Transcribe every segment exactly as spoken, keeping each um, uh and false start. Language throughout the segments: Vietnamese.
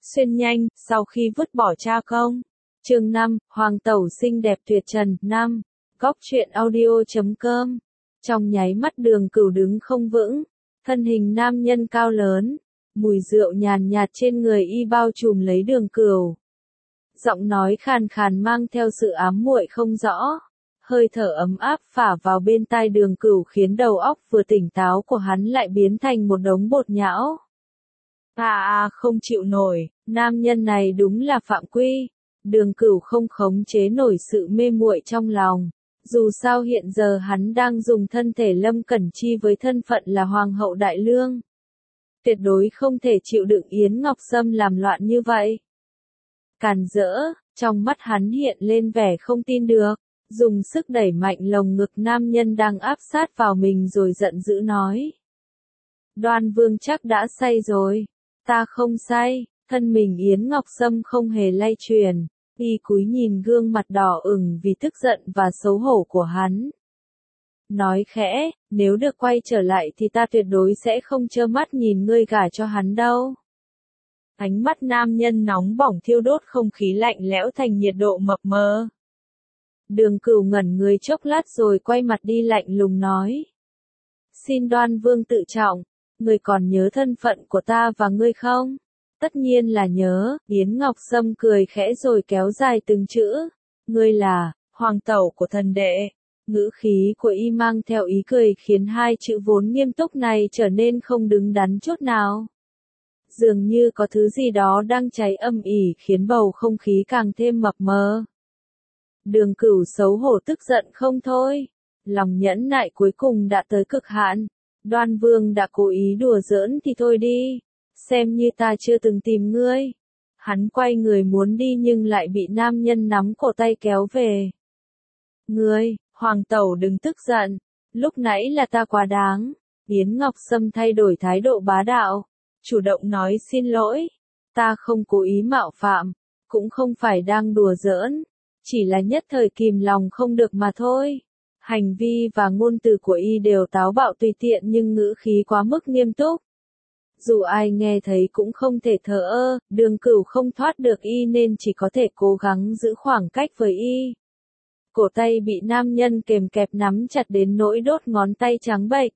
Xuyên nhanh, sau khi vứt bỏ cha công. Chương năm, Hoàng tẩu xinh đẹp tuyệt trần. Năm. Góc truyện audio chấm com. Trong nháy mắt Đường Cửu đứng không vững, thân hình nam nhân cao lớn, mùi rượu nhàn nhạt trên người y bao trùm lấy Đường Cửu. Giọng nói khàn khàn mang theo sự ám muội không rõ, hơi thở ấm áp phả vào bên tai Đường Cửu khiến đầu óc vừa tỉnh táo của hắn lại biến thành một đống bột nhão. À à không chịu nổi, nam nhân này đúng là phạm quy. Đường Cửu không khống chế nổi sự mê muội trong lòng. Dù sao hiện giờ hắn đang dùng thân thể Lâm Cẩn Chi với thân phận là Hoàng hậu Đại Lương. Tuyệt đối không thể chịu đựng Yến Ngọc Sâm làm loạn như vậy. Càn rỡ, trong mắt hắn hiện lên vẻ không tin được, dùng sức đẩy mạnh lồng ngực nam nhân đang áp sát vào mình rồi giận dữ nói. Đoan Vương chắc đã say rồi. Ta không say. Thân mình Yến Ngọc Sâm không hề lay chuyển. Y cúi nhìn gương mặt đỏ ửng vì tức giận và xấu hổ của hắn. Nói khẽ, nếu được quay trở lại thì ta tuyệt đối sẽ không trơ mắt nhìn ngươi gả cho hắn đâu. Ánh mắt nam nhân nóng bỏng thiêu đốt không khí lạnh lẽo thành nhiệt độ mập mờ. Đường Cửu ngẩn người chốc lát rồi quay mặt đi lạnh lùng nói. Xin Đoan Vương tự trọng, ngươi còn nhớ thân phận của ta và ngươi không? Tất nhiên là nhớ. Yến Ngọc Sâm cười khẽ rồi kéo dài từng chữ. Ngươi là hoàng tẩu của thần đệ. Ngữ khí của y mang theo ý cười khiến hai chữ vốn nghiêm túc này trở nên không đứng đắn chút nào. Dường như có thứ gì đó đang cháy âm ỉ khiến bầu không khí càng thêm mập mờ. Đường Cửu xấu hổ tức giận không thôi. Lòng nhẫn nại cuối cùng đã tới cực hạn. Đoan Vương đã cố ý đùa giỡn thì thôi đi. Xem như ta chưa từng tìm ngươi. Hắn quay người muốn đi nhưng lại bị nam nhân nắm cổ tay kéo về. Ngươi, Hoàng tẩu đừng tức giận. Lúc nãy là ta quá đáng. Yến Ngọc Sâm thay đổi thái độ bá đạo. Chủ động nói xin lỗi. Ta không cố ý mạo phạm. Cũng không phải đang đùa giỡn. Chỉ là nhất thời kìm lòng không được mà thôi. Hành vi và ngôn từ của y đều táo bạo tùy tiện nhưng ngữ khí quá mức nghiêm túc. Dù ai nghe thấy cũng không thể thờ ơ, Đường Cửu không thoát được y nên chỉ có thể cố gắng giữ khoảng cách với y. Cổ tay bị nam nhân kềm kẹp nắm chặt đến nỗi đốt ngón tay trắng bệch.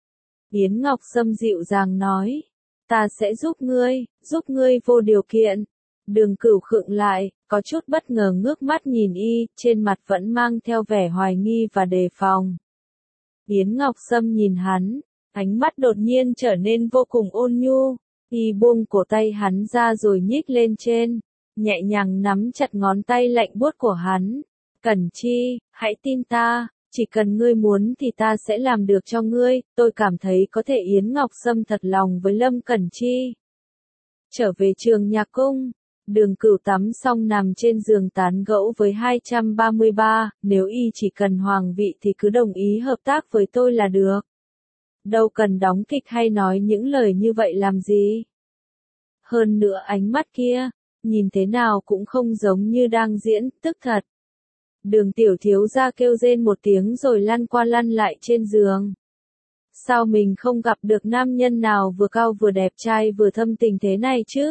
Yến Ngọc Sâm dịu dàng nói, ta sẽ giúp ngươi, giúp ngươi vô điều kiện. Đường Cửu khựng lại, có chút bất ngờ ngước mắt nhìn y, trên mặt vẫn mang theo vẻ hoài nghi và đề phòng. Yến Ngọc Sâm nhìn hắn. Ánh mắt đột nhiên trở nên vô cùng ôn nhu, y buông cổ tay hắn ra rồi nhích lên trên, nhẹ nhàng nắm chặt ngón tay lạnh buốt của hắn. Cẩn Chi, hãy tin ta, chỉ cần ngươi muốn thì ta sẽ làm được cho ngươi, tôi cảm thấy có thể. Yến Ngọc Sâm thật lòng với Lâm Cẩn Chi. Trở về trường nhạc cung, Đường Cửu tắm xong nằm trên giường tán gẫu với hai trăm ba mươi ba, nếu y chỉ cần hoàng vị thì cứ đồng ý hợp tác với tôi là được. Đâu cần đóng kịch hay nói những lời như vậy làm gì. Hơn nữa ánh mắt kia, nhìn thế nào cũng không giống như đang diễn, tức thật. Đường tiểu thiếu gia kêu rên một tiếng rồi lăn qua lăn lại trên giường. Sao mình không gặp được nam nhân nào vừa cao vừa đẹp trai vừa thâm tình thế này chứ?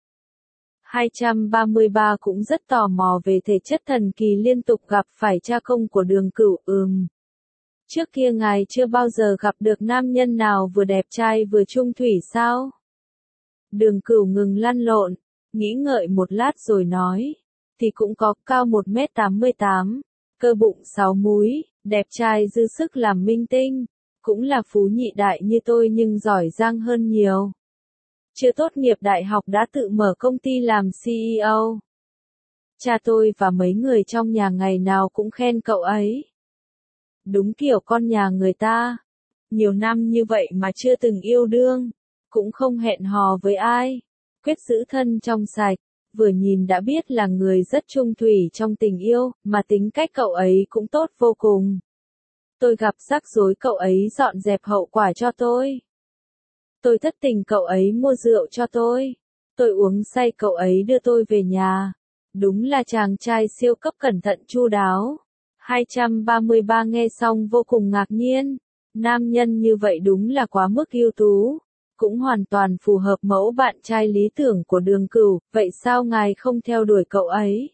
hai trăm ba mươi ba cũng rất tò mò về thể chất thần kỳ liên tục gặp phải cha công của Đường Cửu. Ừm. Trước kia ngài chưa bao giờ gặp được nam nhân nào vừa đẹp trai vừa trung thủy sao? Đường Cửu ngừng lăn lộn, nghĩ ngợi một lát rồi nói, thì cũng có, cao một mét tám mươi tám, cơ bụng sáu múi, đẹp trai dư sức làm minh tinh, cũng là phú nhị đại như tôi nhưng giỏi giang hơn nhiều. Chưa tốt nghiệp đại học đã tự mở công ty làm xê e ô. Cha tôi và mấy người trong nhà ngày nào cũng khen cậu ấy. Đúng kiểu con nhà người ta. Nhiều năm như vậy mà chưa từng yêu đương. Cũng không hẹn hò với ai. Quyết giữ thân trong sạch. Vừa nhìn đã biết là người rất trung thủy trong tình yêu. Mà tính cách cậu ấy cũng tốt vô cùng. Tôi gặp rắc rối cậu ấy dọn dẹp hậu quả cho tôi. Tôi thất tình cậu ấy mua rượu cho tôi. Tôi uống say cậu ấy đưa tôi về nhà. Đúng là chàng trai siêu cấp cẩn thận chu đáo. hai trăm ba mươi ba nghe xong vô cùng ngạc nhiên. Nam nhân như vậy đúng là quá mức ưu tú. cũng hoàn toàn phù hợp mẫu bạn trai lý tưởng của Đường Cửu, vậy sao ngài không theo đuổi cậu ấy?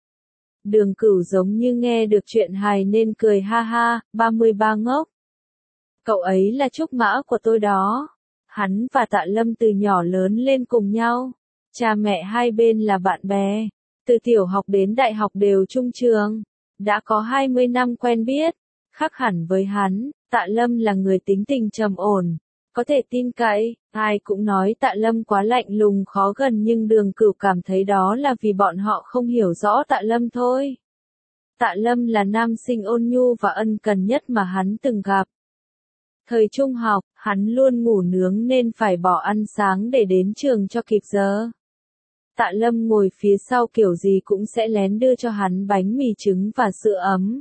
Đường Cửu giống như nghe được chuyện hài nên cười ha ha, ba mươi ba ngốc. Cậu ấy là trúc mã của tôi đó. Hắn và Tạ Lâm từ nhỏ lớn lên cùng nhau. Cha mẹ hai bên là bạn bè. Từ tiểu học đến đại học đều chung trường. Đã có hai mươi năm quen biết. Khác hẳn với hắn, Tạ Lâm là người tính tình trầm ổn. Có thể tin cậy, ai cũng nói Tạ Lâm quá lạnh lùng khó gần nhưng Đường Cửu cảm thấy đó là vì bọn họ không hiểu rõ Tạ Lâm thôi. Tạ Lâm là nam sinh ôn nhu và ân cần nhất mà hắn từng gặp. Thời trung học, hắn luôn ngủ nướng nên phải bỏ ăn sáng để đến trường cho kịp giờ. Tạ Lâm ngồi phía sau kiểu gì cũng sẽ lén đưa cho hắn bánh mì trứng và sữa ấm.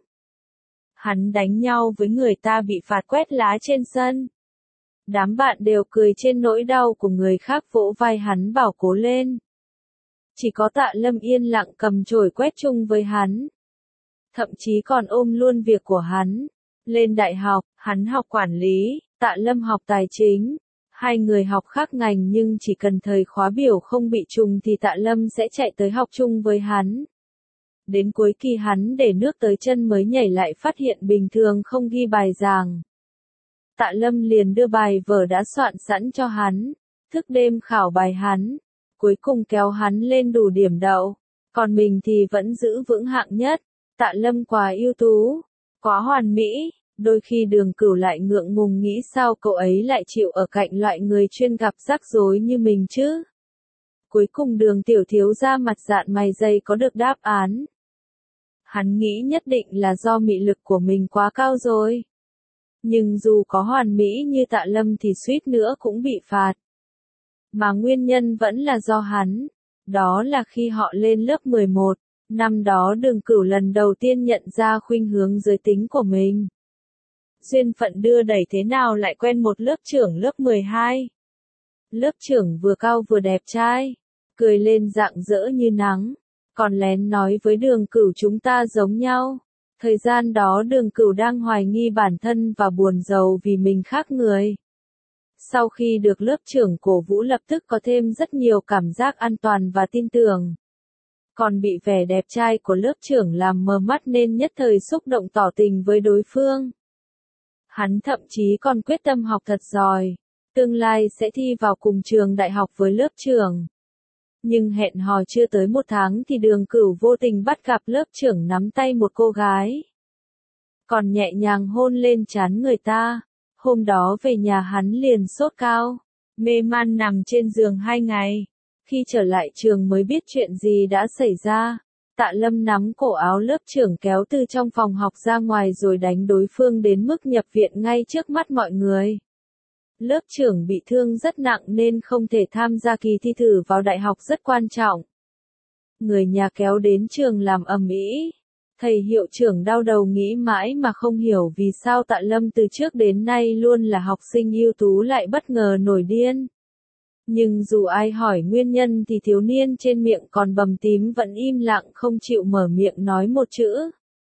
Hắn đánh nhau với người ta bị phạt quét lá trên sân. Đám bạn đều cười trên nỗi đau của người khác vỗ vai hắn bảo cố lên. Chỉ có Tạ Lâm yên lặng cầm chổi quét chung với hắn. Thậm chí còn ôm luôn việc của hắn. Lên đại học, hắn học quản lý, Tạ Lâm học tài chính. Hai người học khác ngành nhưng chỉ cần thời khóa biểu không bị trùng thì Tạ Lâm sẽ chạy tới học chung với hắn. Đến cuối kỳ hắn để nước tới chân mới nhảy lại phát hiện bình thường không ghi bài giảng. Tạ Lâm liền đưa bài vở đã soạn sẵn cho hắn, thức đêm khảo bài hắn, cuối cùng kéo hắn lên đủ điểm đậu, còn mình thì vẫn giữ vững hạng nhất. Tạ Lâm quá ưu tú, quá hoàn mỹ, đôi khi Đường Cửu lại ngượng ngùng nghĩ sao cậu ấy lại chịu ở cạnh loại người chuyên gặp rắc rối như mình chứ. Cuối cùng Đường tiểu thiếu gia mặt dạn mày dày có được đáp án. Hắn nghĩ nhất định là do mị lực của mình quá cao rồi. Nhưng dù có hoàn mỹ như Tạ Lâm thì suýt nữa cũng bị phạt. Mà nguyên nhân vẫn là do hắn. Đó là khi họ lên lớp mười một, năm đó Đường Cửu lần đầu tiên nhận ra khuynh hướng giới tính của mình. Duyên phận đưa đẩy thế nào lại quen một lớp trưởng lớp mười hai. Lớp trưởng vừa cao vừa đẹp trai, cười lên rạng rỡ như nắng, còn lén nói với Đường Cửu chúng ta giống nhau. Thời gian đó Đường Cửu đang hoài nghi bản thân và buồn rầu vì mình khác người. Sau khi được lớp trưởng cổ vũ lập tức có thêm rất nhiều cảm giác an toàn và tin tưởng. Còn bị vẻ đẹp trai của lớp trưởng làm mờ mắt nên nhất thời xúc động tỏ tình với đối phương. Hắn thậm chí còn quyết tâm học thật giỏi, tương lai sẽ thi vào cùng trường đại học với lớp trưởng. Nhưng hẹn hò chưa tới một tháng thì Đường Cửu vô tình bắt gặp lớp trưởng nắm tay một cô gái. Còn nhẹ nhàng hôn lên trán người ta. Hôm đó về nhà hắn liền sốt cao, mê man nằm trên giường hai ngày. Khi trở lại trường mới biết chuyện gì đã xảy ra. Tạ Lâm nắm cổ áo lớp trưởng kéo từ trong phòng học ra ngoài rồi đánh đối phương đến mức nhập viện ngay trước mắt mọi người. Lớp trưởng bị thương rất nặng nên không thể tham gia kỳ thi thử vào đại học rất quan trọng. Người nhà kéo đến trường làm ầm ĩ. Thầy hiệu trưởng đau đầu nghĩ mãi mà không hiểu vì sao Tạ Lâm từ trước đến nay luôn là học sinh ưu tú lại bất ngờ nổi điên. Nhưng dù ai hỏi nguyên nhân thì thiếu niên trên miệng còn bầm tím vẫn im lặng không chịu mở miệng nói một chữ.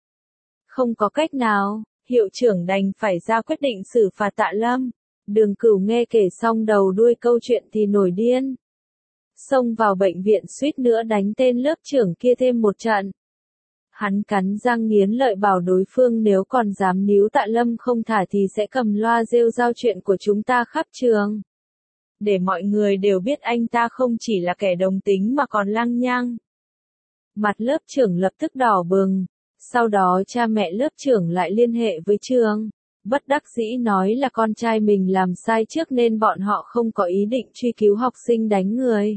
Không có cách nào, hiệu trưởng đành phải ra quyết định xử phạt Tạ Lâm. Đường Cửu nghe kể xong đầu đuôi câu chuyện thì nổi điên. Xông vào bệnh viện suýt nữa đánh tên lớp trưởng kia thêm một trận. Hắn cắn răng nghiến lợi bảo đối phương nếu còn dám níu Tạ Lâm không thả thì sẽ cầm loa rêu rao chuyện của chúng ta khắp trường. Để mọi người đều biết anh ta không chỉ là kẻ đồng tính mà còn lăng nhăng. Mặt lớp trưởng lập tức đỏ bừng. Sau đó cha mẹ lớp trưởng lại liên hệ với trường. Bất đắc dĩ nói là con trai mình làm sai trước nên bọn họ không có ý định truy cứu học sinh đánh người.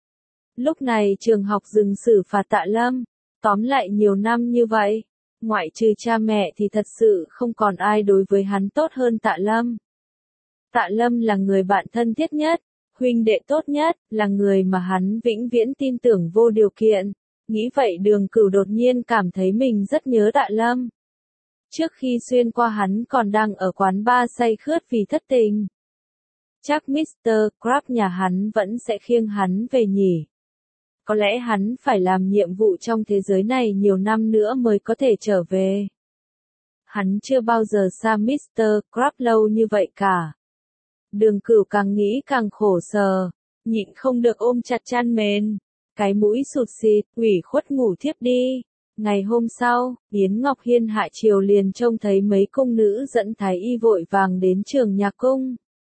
Lúc này trường học dừng xử phạt Tạ Lâm. Tóm lại nhiều năm như vậy, ngoại trừ cha mẹ thì thật sự không còn ai đối với hắn tốt hơn Tạ Lâm. Tạ Lâm là người bạn thân thiết nhất, huynh đệ tốt nhất, là người mà hắn vĩnh viễn tin tưởng vô điều kiện. Nghĩ vậy Đường Cửu đột nhiên cảm thấy mình rất nhớ Tạ Lâm. Trước khi xuyên qua hắn còn đang ở quán bar say khướt vì thất tình. Chắc mít tơ Crab nhà hắn vẫn sẽ khiêng hắn về nhỉ. Có lẽ hắn phải làm nhiệm vụ trong thế giới này nhiều năm nữa mới có thể trở về. Hắn chưa bao giờ xa mít tơ Crab lâu như vậy cả. Đường Cửu càng nghĩ càng khổ sở, nhịn không được ôm chặt chăn mền, cái mũi sụt xịt, ủy khuất ngủ thiếp đi. Ngày hôm sau, Yến Ngọc Hiên hạ chiều liền trông thấy mấy cung nữ dẫn thái y vội vàng đến Trường Nhạc cung.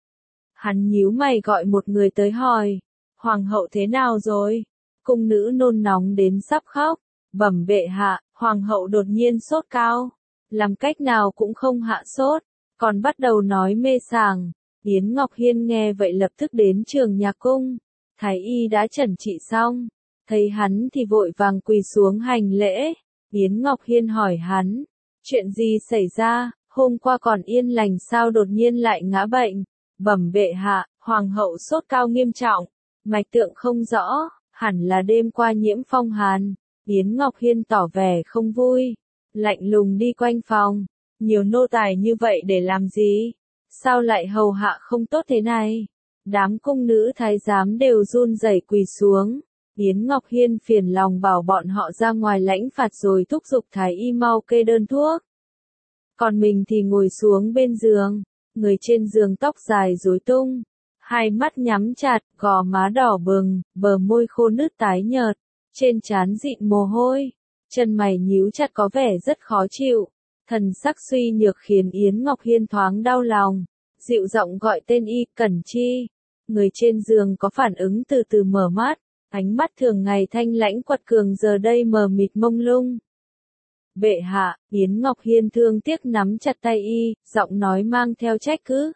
Hắn nhíu mày gọi một người tới hỏi, hoàng hậu thế nào rồi? Cung nữ nôn nóng đến sắp khóc, bẩm bệ hạ, hoàng hậu đột nhiên sốt cao, làm cách nào cũng không hạ sốt, còn bắt đầu nói mê sảng. Yến Ngọc Hiên nghe vậy lập tức đến Trường Nhạc cung, thái y đã chẩn trị xong, thấy hắn thì vội vàng quỳ xuống hành lễ. Yến Ngọc Hiên hỏi hắn, chuyện gì xảy ra, hôm qua còn yên lành sao đột nhiên lại ngã bệnh? Bẩm bệ hạ, hoàng hậu sốt cao nghiêm trọng, mạch tượng không rõ, hẳn là đêm qua nhiễm phong hàn. Yến Ngọc Hiên tỏ vẻ không vui, lạnh lùng đi quanh phòng, nhiều nô tài như vậy để làm gì? Sao lại hầu hạ không tốt thế này? Đám cung nữ thái giám đều run rẩy quỳ xuống. Yến Ngọc Hiên phiền lòng bảo bọn họ ra ngoài lãnh phạt rồi thúc giục thái y mau kê đơn thuốc. Còn mình thì ngồi xuống bên giường, người trên giường tóc dài rối tung, hai mắt nhắm chặt, gò má đỏ bừng, bờ môi khô nứt tái nhợt, trên trán dịn mồ hôi, chân mày nhíu chặt có vẻ rất khó chịu, thần sắc suy nhược khiến Yến Ngọc Hiên thoáng đau lòng, dịu giọng gọi tên y, Cẩn Chi. Người trên giường có phản ứng từ từ mở mắt, ánh mắt thường ngày thanh lãnh quật cường giờ đây mờ mịt mông lung. Bệ hạ, Yến Ngọc Hiên thương tiếc nắm chặt tay y, giọng nói mang theo trách cứ.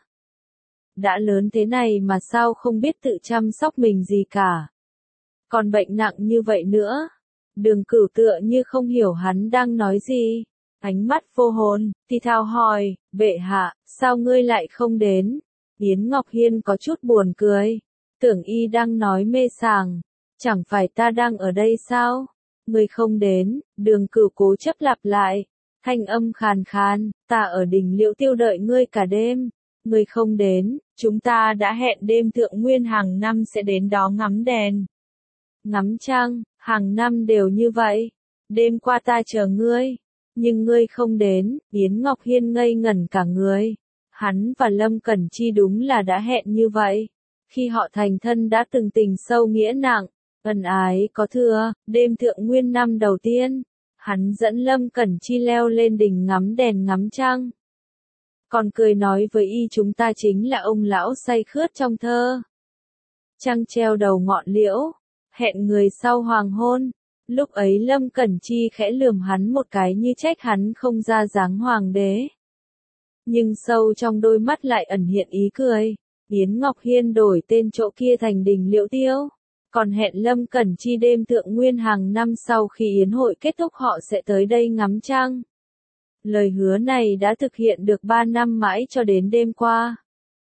Đã lớn thế này mà sao không biết tự chăm sóc mình gì cả. Còn bệnh nặng như vậy nữa. Đường Cửu tựa như không hiểu hắn đang nói gì. Ánh mắt vô hồn, thì thào hỏi, bệ hạ, sao ngươi lại không đến? Yến Ngọc Hiên có chút buồn cười. Tưởng y đang nói mê sảng. Chẳng phải ta đang ở đây sao? Ngươi không đến, Đường Cửu cố chấp lặp lại. Thanh âm khàn khàn, ta ở đỉnh Liễu Tiêu đợi ngươi cả đêm. Ngươi không đến, chúng ta đã hẹn đêm thượng nguyên hàng năm sẽ đến đó ngắm đèn. Ngắm trăng, hàng năm đều như vậy. Đêm qua ta chờ ngươi, nhưng ngươi không đến. Yến Ngọc Hiên ngây ngẩn cả người. Hắn và Lâm Cẩn Chi đúng là đã hẹn như vậy. Khi họ thành thân đã từng tình sâu nghĩa nặng, ân ái có thừa. Đêm thượng nguyên năm đầu tiên, hắn dẫn Lâm Cẩn Chi leo lên đỉnh ngắm đèn ngắm trăng. Còn cười nói với y chúng ta chính là ông lão say khướt trong thơ. Trăng treo đầu ngọn liễu, hẹn người sau hoàng hôn. Lúc ấy Lâm Cẩn Chi khẽ lườm hắn một cái như trách hắn không ra dáng hoàng đế. Nhưng sâu trong đôi mắt lại ẩn hiện ý cười. Yến Ngọc Hiên đổi tên chỗ kia thành đỉnh Liễu Tiêu. Còn hẹn Lâm Cẩn Chi đêm thượng nguyên hàng năm sau khi yến hội kết thúc họ sẽ tới đây ngắm trăng. Lời hứa này đã thực hiện được ba năm mãi cho đến đêm qua.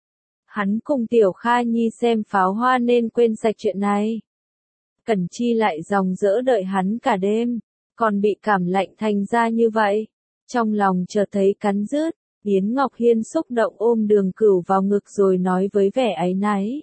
Hắn cùng Tiểu Kha Nhi xem pháo hoa nên quên sạch chuyện này. Cẩn Chi lại dòng dỡ đợi hắn cả đêm, còn bị cảm lạnh thành ra như vậy. Trong lòng chợt thấy cắn rứt, Yến Ngọc Hiên xúc động ôm Đường Cửu vào ngực rồi nói với vẻ áy náy.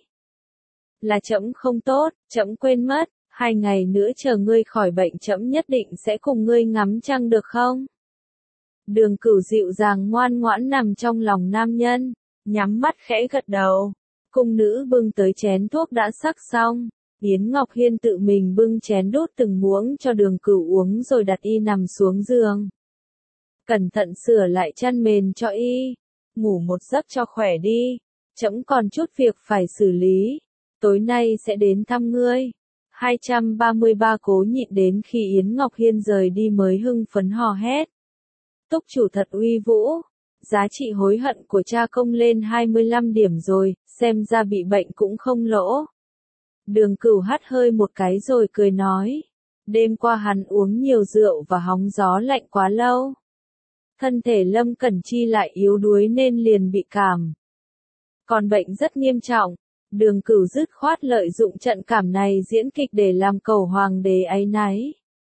Là trẫm không tốt, trẫm quên mất, hai ngày nữa chờ ngươi khỏi bệnh trẫm nhất định sẽ cùng ngươi ngắm trăng được không? Đường Cửu dịu dàng ngoan ngoãn nằm trong lòng nam nhân, nhắm mắt khẽ gật đầu. Cung nữ bưng tới chén thuốc đã sắc xong. Yến Ngọc Hiên tự mình bưng chén đút từng muỗng cho Đường Cửu uống rồi đặt y nằm xuống giường. Cẩn thận sửa lại chăn mền cho y. Ngủ một giấc cho khỏe đi. Trẫm còn chút việc phải xử lý. Tối nay sẽ đến thăm ngươi. hai trăm ba mươi ba cố nhịn đến khi Yến Ngọc Hiên rời đi mới hưng phấn hò hét. Túc chủ thật uy vũ. Giá trị hối hận của cha công lên hai mươi lăm điểm rồi, xem ra bị bệnh cũng không lỗ. Đường Cửu hắt hơi một cái rồi cười nói. Đêm qua hắn uống nhiều rượu và hóng gió lạnh quá lâu. Thân thể Lâm Cẩn Chi lại yếu đuối nên liền bị cảm. Còn bệnh rất nghiêm trọng. Đường Cửu dứt khoát lợi dụng trận cảm này diễn kịch để làm cầu hoàng đế áy náy.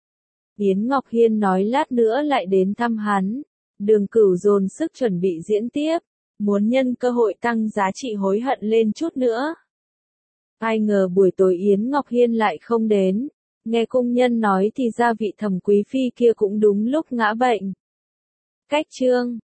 Yến Ngọc Hiên nói lát nữa lại đến thăm hắn. Đường Cửu dồn sức chuẩn bị diễn tiếp, muốn nhân cơ hội tăng giá trị hối hận lên chút nữa. Ai ngờ buổi tối Yến Ngọc Hiên lại không đến. Nghe cung nhân nói thì ra vị Thẩm quý phi kia cũng đúng lúc ngã bệnh. Cách chương